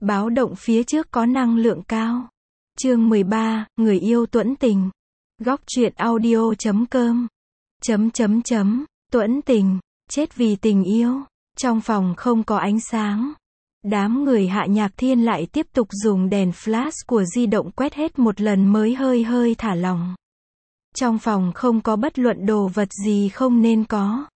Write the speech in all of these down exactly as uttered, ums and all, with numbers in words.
Báo động phía trước có năng lượng cao. Chương mười ba, người yêu tuẫn tình. Góc truyện audio chấm com. Chấm chấm chấm, tuẫn tình, chết vì tình yêu. Trong phòng không có ánh sáng. Đám người Hạ Nhạc Thiên lại tiếp tục dùng đèn flash của di động quét hết một lần mới hơi hơi thả lỏng. Trong phòng không có bất luận đồ vật gì không nên có.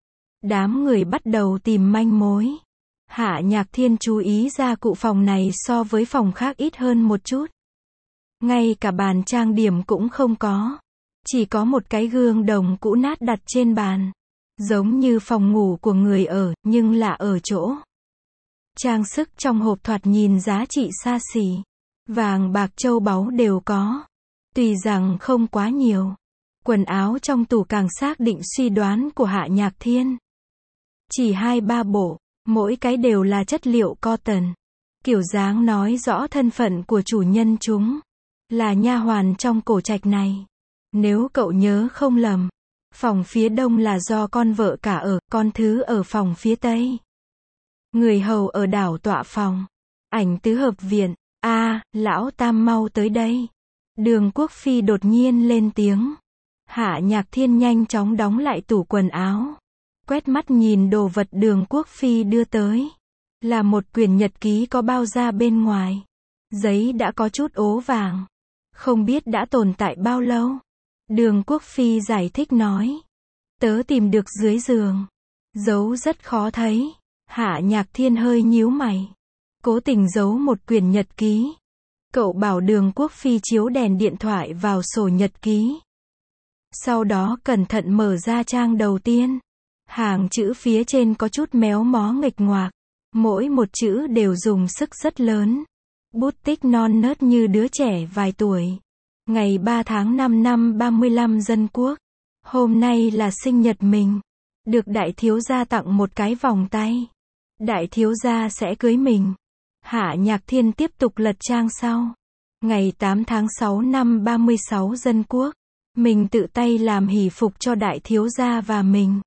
Đám người bắt đầu tìm manh mối. Hạ Nhạc Thiên chú ý ra cụ phòng này so với phòng khác ít hơn một chút. Ngay cả bàn trang điểm cũng không có. Chỉ có một cái gương đồng cũ nát đặt trên bàn. Giống như phòng ngủ của người ở, nhưng là ở chỗ. Trang sức trong hộp thoạt nhìn giá trị xa xỉ. Vàng bạc châu báu đều có. Tuy rằng không quá nhiều. Quần áo trong tủ càng xác định suy đoán của Hạ Nhạc Thiên. Chỉ hai ba bộ, mỗi cái đều là chất liệu cotton. Kiểu dáng nói rõ thân phận của chủ nhân chúng. Là nha hoàn trong cổ trạch này. Nếu cậu nhớ không lầm, phòng phía đông là do con vợ cả ở, con thứ ở phòng phía tây. Người hầu ở đảo tọa phòng. Ảnh tứ hợp viện. A, à, lão tam mau tới đây. Đường Quốc Phi đột nhiên lên tiếng. Hạ Nhạc Thiên nhanh chóng đóng lại tủ quần áo. Quét mắt nhìn đồ vật Đường Quốc Phi đưa tới. Là một quyển nhật ký có bao da bên ngoài. Giấy đã có chút ố vàng. Không biết đã tồn tại bao lâu. Đường Quốc Phi giải thích nói. Tớ tìm được dưới giường. Giấu rất khó thấy. Hạ Nhạc Thiên hơi nhíu mày. Cố tình giấu một quyển nhật ký. Cậu bảo Đường Quốc Phi chiếu đèn điện thoại vào sổ nhật ký. Sau đó cẩn thận mở ra trang đầu tiên. Hàng chữ phía trên có chút méo mó nghịch ngoạc. Mỗi một chữ đều dùng sức rất lớn. Bút tích non nớt như đứa trẻ vài tuổi. Ngày ba tháng năm năm ba mươi lăm Dân Quốc. Hôm nay là sinh nhật mình. Được đại thiếu gia tặng một cái vòng tay. Đại thiếu gia sẽ cưới mình. Hạ Nhạc Thiên tiếp tục lật trang sau. Ngày tám tháng sáu năm ba mươi sáu Dân Quốc. Mình tự tay làm hỷ phục cho đại thiếu gia và mình.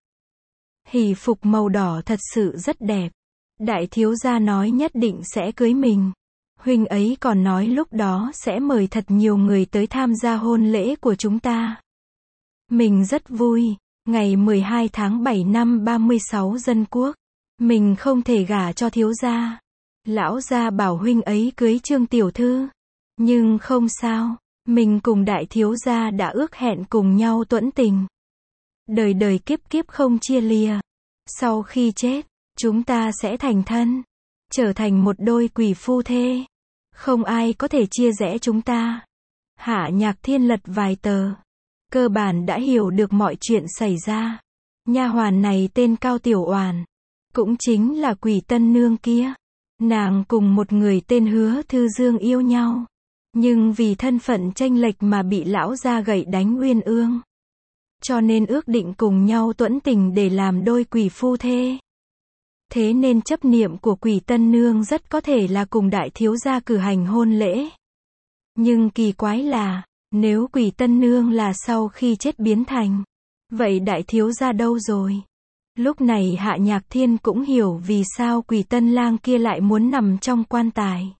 Hỷ phục màu đỏ thật sự rất đẹp. Đại thiếu gia nói nhất định sẽ cưới mình. Huynh ấy còn nói lúc đó sẽ mời thật nhiều người tới tham gia hôn lễ của chúng ta. Mình rất vui. Ngày mười hai tháng bảy năm ba mươi sáu Dân Quốc. Mình không thể gả cho thiếu gia. Lão gia bảo huynh ấy cưới Trương tiểu thư. Nhưng không sao. Mình cùng đại thiếu gia đã ước hẹn cùng nhau tuẫn tình. Đời đời kiếp kiếp không chia lìa. Sau khi chết, chúng ta sẽ thành thân. Trở thành một đôi quỷ phu thê. Không ai có thể chia rẽ chúng ta. Hạ Nhạc Thiên lật vài tờ. Cơ bản đã hiểu được mọi chuyện xảy ra. Nha hoàn này tên Cao Tiểu Oản. Cũng chính là Quỷ Tân Nương kia. Nàng cùng một người tên Hứa Thư Dương yêu nhau. Nhưng vì thân phận chênh lệch mà bị lão gia gậy đánh uyên ương. Cho nên ước định cùng nhau tuẫn tình để làm đôi quỷ phu thê. Thế nên chấp niệm của Quỷ Tân Nương rất có thể là cùng đại thiếu gia cử hành hôn lễ. Nhưng kỳ quái là, nếu Quỷ Tân Nương là sau khi chết biến thành, vậy đại thiếu gia đâu rồi? Lúc này Hạ Nhạc Thiên cũng hiểu vì sao Quỷ Tân Lang kia lại muốn nằm trong quan tài.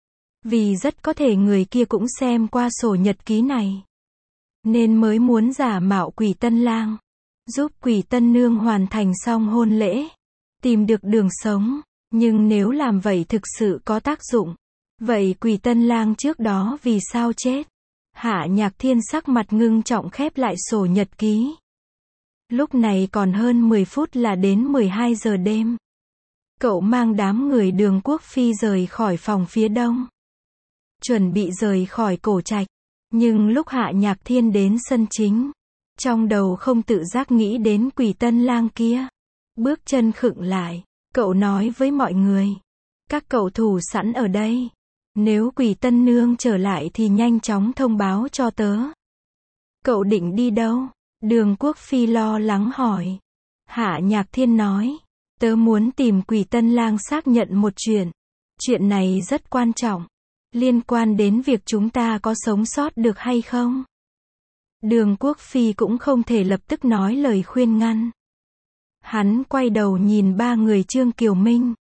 Vì rất có thể người kia cũng xem qua sổ nhật ký này. Nên mới muốn giả mạo Quỷ Tân Lang. Giúp Quỷ Tân Nương hoàn thành xong hôn lễ. Tìm được đường sống. Nhưng nếu làm vậy thực sự có tác dụng. Vậy Quỷ Tân Lang trước đó vì sao chết? Hạ Nhạc Thiên sắc mặt ngưng trọng khép lại sổ nhật ký. Lúc này còn hơn mười phút là đến mười hai giờ đêm. Cậu mang đám người Đường Quốc Phi rời khỏi phòng phía đông. Chuẩn bị rời khỏi cổ trạch. Nhưng lúc Hạ Nhạc Thiên đến sân chính. Trong đầu không tự giác nghĩ đến Quỷ Tân Lang kia. Bước chân khựng lại. Cậu nói với mọi người. Các cậu thủ sẵn ở đây. Nếu Quỷ Tân Nương trở lại thì nhanh chóng thông báo cho tớ. Cậu định đi đâu? Đường Quốc Phi lo lắng hỏi. Hạ Nhạc Thiên nói. Tớ muốn tìm Quỷ Tân Lang xác nhận một chuyện. Chuyện này rất quan trọng. Liên quan đến việc chúng ta có sống sót được hay không? Đường Quốc Phi cũng không thể lập tức nói lời khuyên ngăn. Hắn quay đầu nhìn ba người Trương Kiều Minh.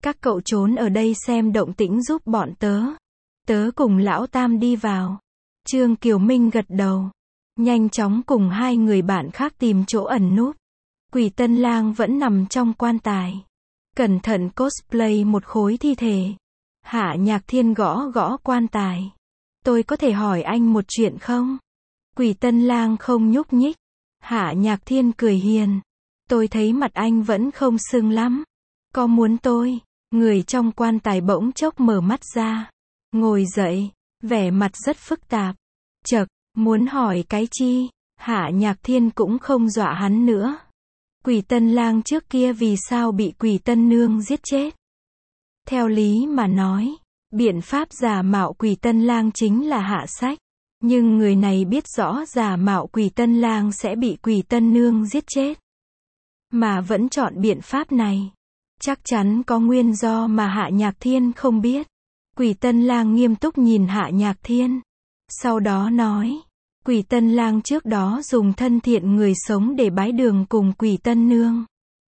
Các cậu trốn ở đây xem động tĩnh giúp bọn tớ. Tớ cùng lão Tam đi vào. Trương Kiều Minh gật đầu. Nhanh chóng cùng hai người bạn khác tìm chỗ ẩn núp. Quỷ Tân Lang vẫn nằm trong quan tài. Cẩn thận cosplay một khối thi thể. Hạ Nhạc Thiên gõ gõ quan tài. Tôi có thể hỏi anh một chuyện không? Quỷ Tân Lang không nhúc nhích. Hạ Nhạc Thiên cười hiền. Tôi thấy mặt anh vẫn không sưng lắm. Có muốn tôi? Người trong quan tài bỗng chốc mở mắt ra. Ngồi dậy. Vẻ mặt rất phức tạp. Chậc, muốn hỏi cái chi? Hạ Nhạc Thiên cũng không dọa hắn nữa. Quỷ Tân Lang trước kia vì sao bị Quỷ Tân Nương giết chết? Theo lý mà nói, biện pháp giả mạo Quỷ Tân Lang chính là hạ sách. Nhưng người này biết rõ giả mạo Quỷ Tân Lang sẽ bị Quỷ Tân Nương giết chết. Mà vẫn chọn biện pháp này. Chắc chắn có nguyên do mà Hạ Nhạc Thiên không biết. Quỷ Tân Lang nghiêm túc nhìn Hạ Nhạc Thiên. Sau đó nói, Quỷ Tân Lang trước đó dùng thân thiện người sống để bái đường cùng Quỷ Tân Nương.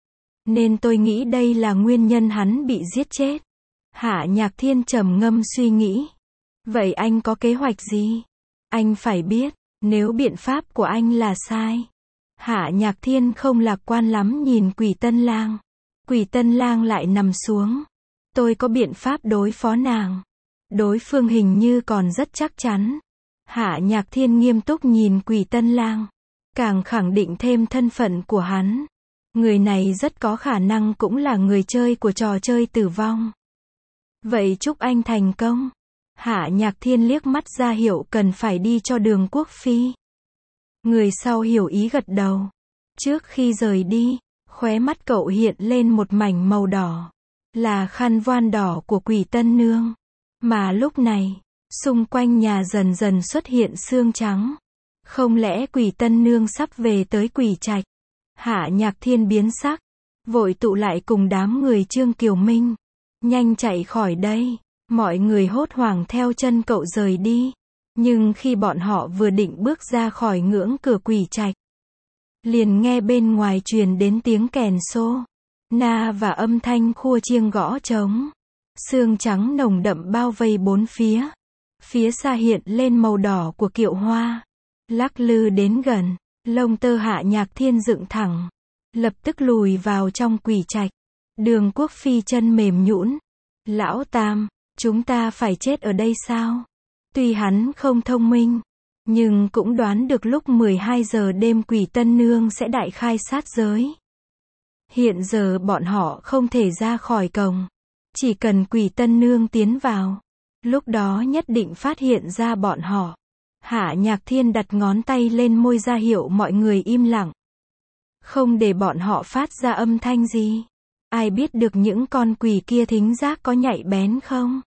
Nên tôi nghĩ đây là nguyên nhân hắn bị giết chết. Hạ Nhạc Thiên trầm ngâm suy nghĩ. Vậy anh có kế hoạch gì? Anh phải biết, nếu biện pháp của anh là sai. Hạ Nhạc Thiên không lạc quan lắm nhìn Quỷ Tân Lang. Quỷ Tân Lang lại nằm xuống. Tôi có biện pháp đối phó nàng. Đối phương hình như còn rất chắc chắn. Hạ Nhạc Thiên nghiêm túc nhìn Quỷ Tân Lang. Càng khẳng định thêm thân phận của hắn. Người này rất có khả năng cũng là người chơi của trò chơi tử vong. Vậy chúc anh thành công. Hạ Nhạc Thiên liếc mắt ra hiệu cần phải đi cho Đường Quốc Phi. Người sau hiểu ý gật đầu. Trước khi rời đi, khóe mắt cậu hiện lên một mảnh màu đỏ. Là khăn voan đỏ của Quỷ Tân Nương. Mà lúc này, xung quanh nhà dần dần xuất hiện xương trắng. Không lẽ Quỷ Tân Nương sắp về tới Quỷ Trạch? Hạ Nhạc Thiên biến sắc. Vội tụ lại cùng đám người Trương Kiều Minh. Nhanh chạy khỏi đây. Mọi người hốt hoảng theo chân cậu rời đi. Nhưng khi bọn họ vừa định bước ra khỏi ngưỡng cửa Quỷ Trạch, liền nghe bên ngoài truyền đến tiếng kèn xô, na và âm thanh khua chiêng gõ trống. Sương trắng nồng đậm bao vây bốn phía. Phía xa hiện lên màu đỏ của kiệu hoa. Lắc lư đến gần, lông tơ Hạ Nhạc Thiên dựng thẳng. Lập tức lùi vào trong Quỷ Trạch. Đường Quốc Phi chân mềm nhũn. Lão Tam, chúng ta phải chết ở đây sao? Tuy hắn không thông minh, nhưng cũng đoán được lúc mười hai giờ đêm Quỷ Tân Nương sẽ đại khai sát giới. Hiện giờ bọn họ không thể ra khỏi cổng. Chỉ cần Quỷ Tân Nương tiến vào, lúc đó nhất định phát hiện ra bọn họ. Hạ Nhạc Thiên đặt ngón tay lên môi ra hiệu mọi người im lặng. Không để bọn họ phát ra âm thanh gì. Ai biết được những con quỷ kia thính giác có nhạy bén không?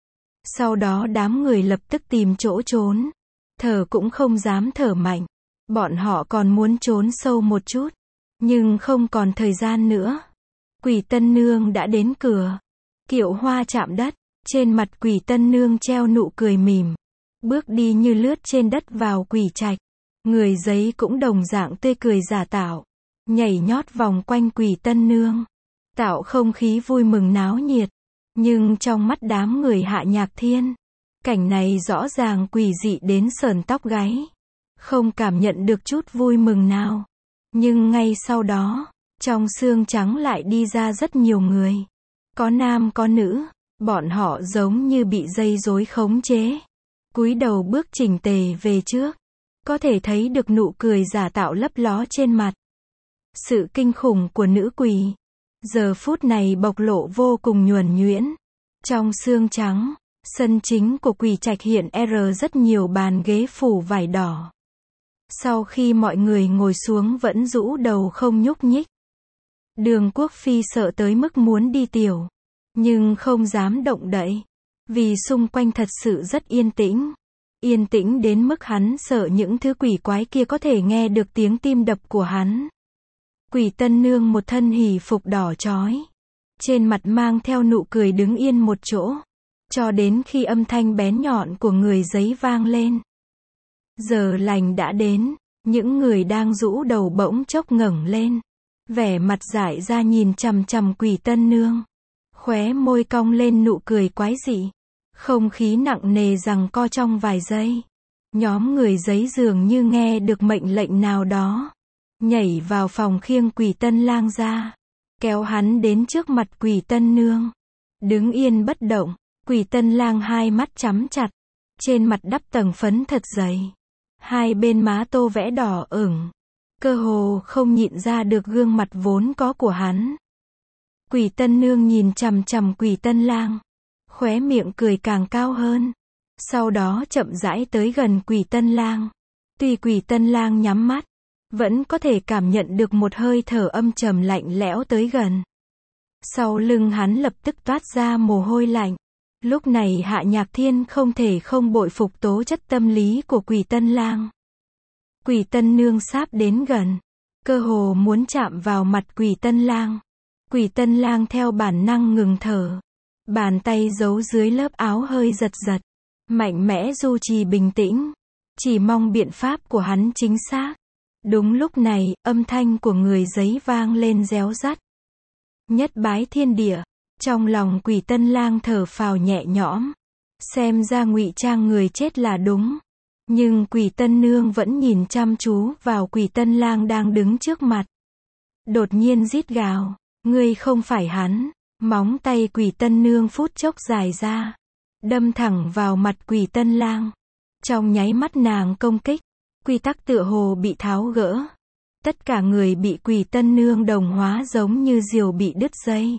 Sau đó đám người lập tức tìm chỗ trốn. Thở cũng không dám thở mạnh. Bọn họ còn muốn trốn sâu một chút. Nhưng không còn thời gian nữa. Quỷ Tân Nương đã đến cửa. Kiệu hoa chạm đất. Trên mặt Quỷ Tân Nương treo nụ cười mỉm. Bước đi như lướt trên đất vào Quỷ Trạch. Người giấy cũng đồng dạng tươi cười giả tạo. Nhảy nhót vòng quanh Quỷ Tân Nương. Tạo không khí vui mừng náo nhiệt. Nhưng trong mắt đám người Hạ Nhạc Thiên, cảnh này rõ ràng quỷ dị đến sởn tóc gáy. Không cảm nhận được chút vui mừng nào. Nhưng ngay sau đó, trong xương trắng lại đi ra rất nhiều người. Có nam có nữ, bọn họ giống như bị dây rối khống chế. Cúi đầu bước chỉnh tề về trước. Có thể thấy được nụ cười giả tạo lấp ló trên mặt. Sự kinh khủng của nữ quỷ giờ phút này bộc lộ vô cùng nhuần nhuyễn. Trong xương trắng, sân chính của Quỷ Trạch hiện R rất nhiều bàn ghế phủ vải đỏ. Sau khi mọi người ngồi xuống vẫn rũ đầu không nhúc nhích. Đường Quốc Phi sợ tới mức muốn đi tiểu, nhưng không dám động đậy, vì xung quanh thật sự rất yên tĩnh. Yên tĩnh đến mức hắn sợ những thứ quỷ quái kia có thể nghe được tiếng tim đập của hắn. Quỷ Tân Nương một thân hỉ phục đỏ chói. Trên mặt mang theo nụ cười đứng yên một chỗ. Cho đến khi âm thanh bén nhọn của người giấy vang lên. Giờ lành đã đến. Những người đang rũ đầu bỗng chốc ngẩng lên. Vẻ mặt dại ra nhìn chằm chằm Quỷ Tân Nương. Khóe môi cong lên nụ cười quái dị. Không khí nặng nề giằng co trong vài giây. Nhóm người giấy dường như nghe được mệnh lệnh nào đó. Nhảy vào phòng khiêng Quỷ Tân Lang ra. Kéo hắn đến trước mặt Quỷ Tân Nương. Đứng yên bất động. Quỷ Tân Lang hai mắt chắm chặt. Trên mặt đắp tầng phấn thật dày. Hai bên má tô vẽ đỏ ửng. Cơ hồ không nhịn ra được gương mặt vốn có của hắn. Quỷ Tân Nương nhìn chằm chằm Quỷ Tân Lang. Khóe miệng cười càng cao hơn. Sau đó chậm rãi tới gần Quỷ Tân Lang. Tuy Quỷ Tân Lang nhắm mắt, vẫn có thể cảm nhận được một hơi thở âm trầm lạnh lẽo tới gần. Sau lưng hắn lập tức toát ra mồ hôi lạnh. Lúc này Hạ Nhạc Thiên không thể không bội phục tố chất tâm lý của Quỷ Tân Lang. Quỷ Tân Nương sáp đến gần, cơ hồ muốn chạm vào mặt Quỷ Tân Lang. Quỷ Tân Lang theo bản năng ngừng thở. Bàn tay giấu dưới lớp áo hơi giật giật. Mạnh mẽ duy trì bình tĩnh. Chỉ mong biện pháp của hắn chính xác. Đúng lúc này, âm thanh của người giấy vang lên réo rắt. Nhất bái thiên địa. Trong lòng Quỷ Tân Lang thở phào nhẹ nhõm. Xem ra ngụy trang người chết là đúng. Nhưng Quỷ Tân Nương vẫn nhìn chăm chú vào Quỷ Tân Lang đang đứng trước mặt. Đột nhiên rít gào. Ngươi không phải hắn. Móng tay Quỷ Tân Nương phút chốc dài ra. Đâm thẳng vào mặt Quỷ Tân Lang. Trong nháy mắt nàng công kích. Quy tắc tựa hồ bị tháo gỡ. Tất cả người bị Quỷ Tân Nương đồng hóa giống như diều bị đứt dây.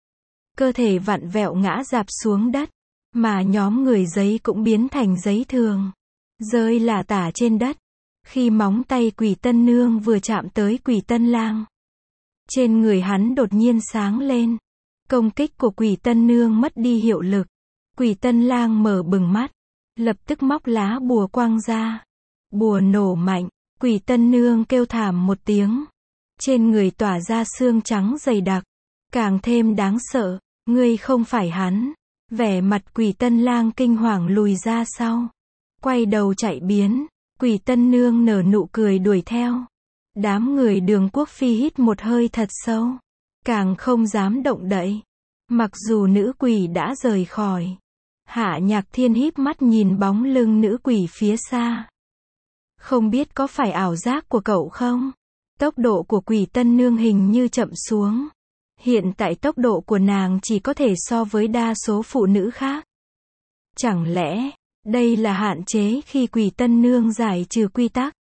Cơ thể vặn vẹo ngã rạp xuống đất. Mà nhóm người giấy cũng biến thành giấy thường. Rơi lả tả trên đất. Khi móng tay Quỷ Tân Nương vừa chạm tới Quỷ Tân Lang. Trên người hắn đột nhiên sáng lên. Công kích của Quỷ Tân Nương mất đi hiệu lực. Quỷ Tân Lang mở bừng mắt. Lập tức móc lá bùa quăng ra. Bùa nổ mạnh. Quỷ Tân Nương kêu thảm một tiếng. Trên người tỏa ra xương trắng dày đặc. Càng thêm đáng sợ. Ngươi không phải hắn. Vẻ mặt Quỷ Tân Lang kinh hoàng lùi ra sau. Quay đầu chạy biến. Quỷ Tân Nương nở nụ cười đuổi theo. Đám người Đường Quốc Phi hít một hơi thật sâu. Càng không dám động đậy. Mặc dù nữ quỷ đã rời khỏi. Hạ Nhạc Thiên híp mắt nhìn bóng lưng nữ quỷ phía xa. Không biết có phải ảo giác của cậu không? Tốc độ của Quỷ Tân Nương hình như chậm xuống. Hiện tại tốc độ của nàng chỉ có thể so với đa số phụ nữ khác. Chẳng lẽ, đây là hạn chế khi Quỷ Tân Nương giải trừ quy tắc?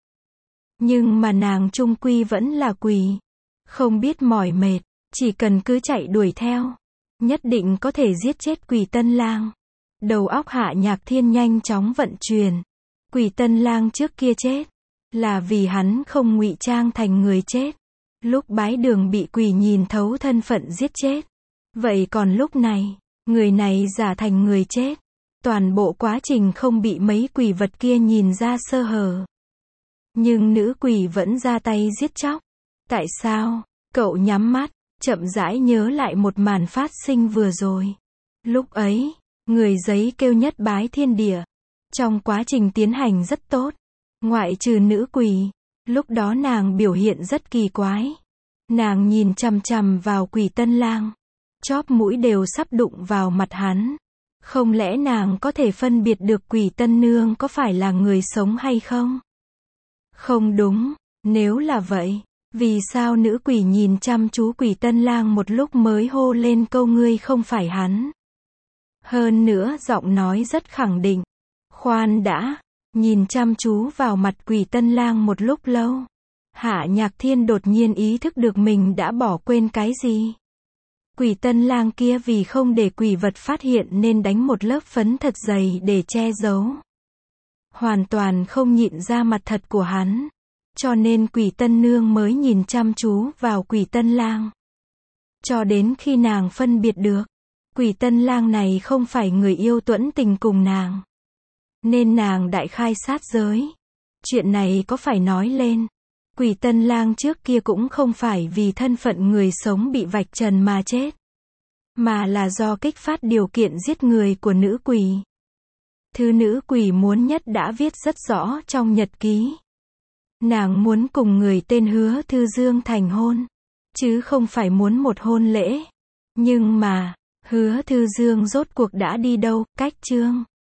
Nhưng mà nàng chung quy vẫn là quỷ. Không biết mỏi mệt, chỉ cần cứ chạy đuổi theo. Nhất định có thể giết chết Quỷ Tân Lang. Đầu óc Hạ Nhạc Thiên nhanh chóng vận chuyển. Quỷ Tân Lang trước kia chết. Là vì hắn không ngụy trang thành người chết. Lúc bái đường bị quỷ nhìn thấu thân phận giết chết. Vậy còn lúc này, người này giả thành người chết. Toàn bộ quá trình không bị mấy quỷ vật kia nhìn ra sơ hở. Nhưng nữ quỷ vẫn ra tay giết chóc. Tại sao? Cậu nhắm mắt, chậm rãi nhớ lại một màn phát sinh vừa rồi. Lúc ấy, người giấy kêu nhất bái thiên địa. Trong quá trình tiến hành rất tốt. Ngoại trừ nữ quỷ. Lúc đó nàng biểu hiện rất kỳ quái. Nàng nhìn chằm chằm vào Quỷ Tân Lang. Chóp mũi đều sắp đụng vào mặt hắn. Không lẽ nàng có thể phân biệt được Quỷ Tân Nương có phải là người sống hay không? Không đúng. Nếu là vậy, vì sao nữ quỷ nhìn chăm chú Quỷ Tân Lang một lúc mới hô lên câu ngươi không phải hắn? Hơn nữa giọng nói rất khẳng định. Khoan đã. Nhìn chăm chú vào mặt Quỷ Tân Lang một lúc lâu. Hạ Nhạc Thiên đột nhiên ý thức được mình đã bỏ quên cái gì. Quỷ Tân Lang kia vì không để quỷ vật phát hiện nên đánh một lớp phấn thật dày để che giấu. Hoàn toàn không nhịn ra mặt thật của hắn. Cho nên Quỷ Tân Nương mới nhìn chăm chú vào Quỷ Tân Lang. Cho đến khi nàng phân biệt được. Quỷ Tân Lang này không phải người yêu tuẫn tình cùng nàng. Nên nàng đại khai sát giới. Chuyện này có phải nói lên. Quỷ Tân Lang trước kia cũng không phải vì thân phận người sống bị vạch trần mà chết. Mà là do kích phát điều kiện giết người của nữ quỷ. Thứ nữ quỷ muốn nhất đã viết rất rõ trong nhật ký. Nàng muốn cùng người tên Hứa Thư Dương thành hôn. Chứ không phải muốn một hôn lễ. Nhưng mà, Hứa Thư Dương rốt cuộc đã đi đâu, cách chương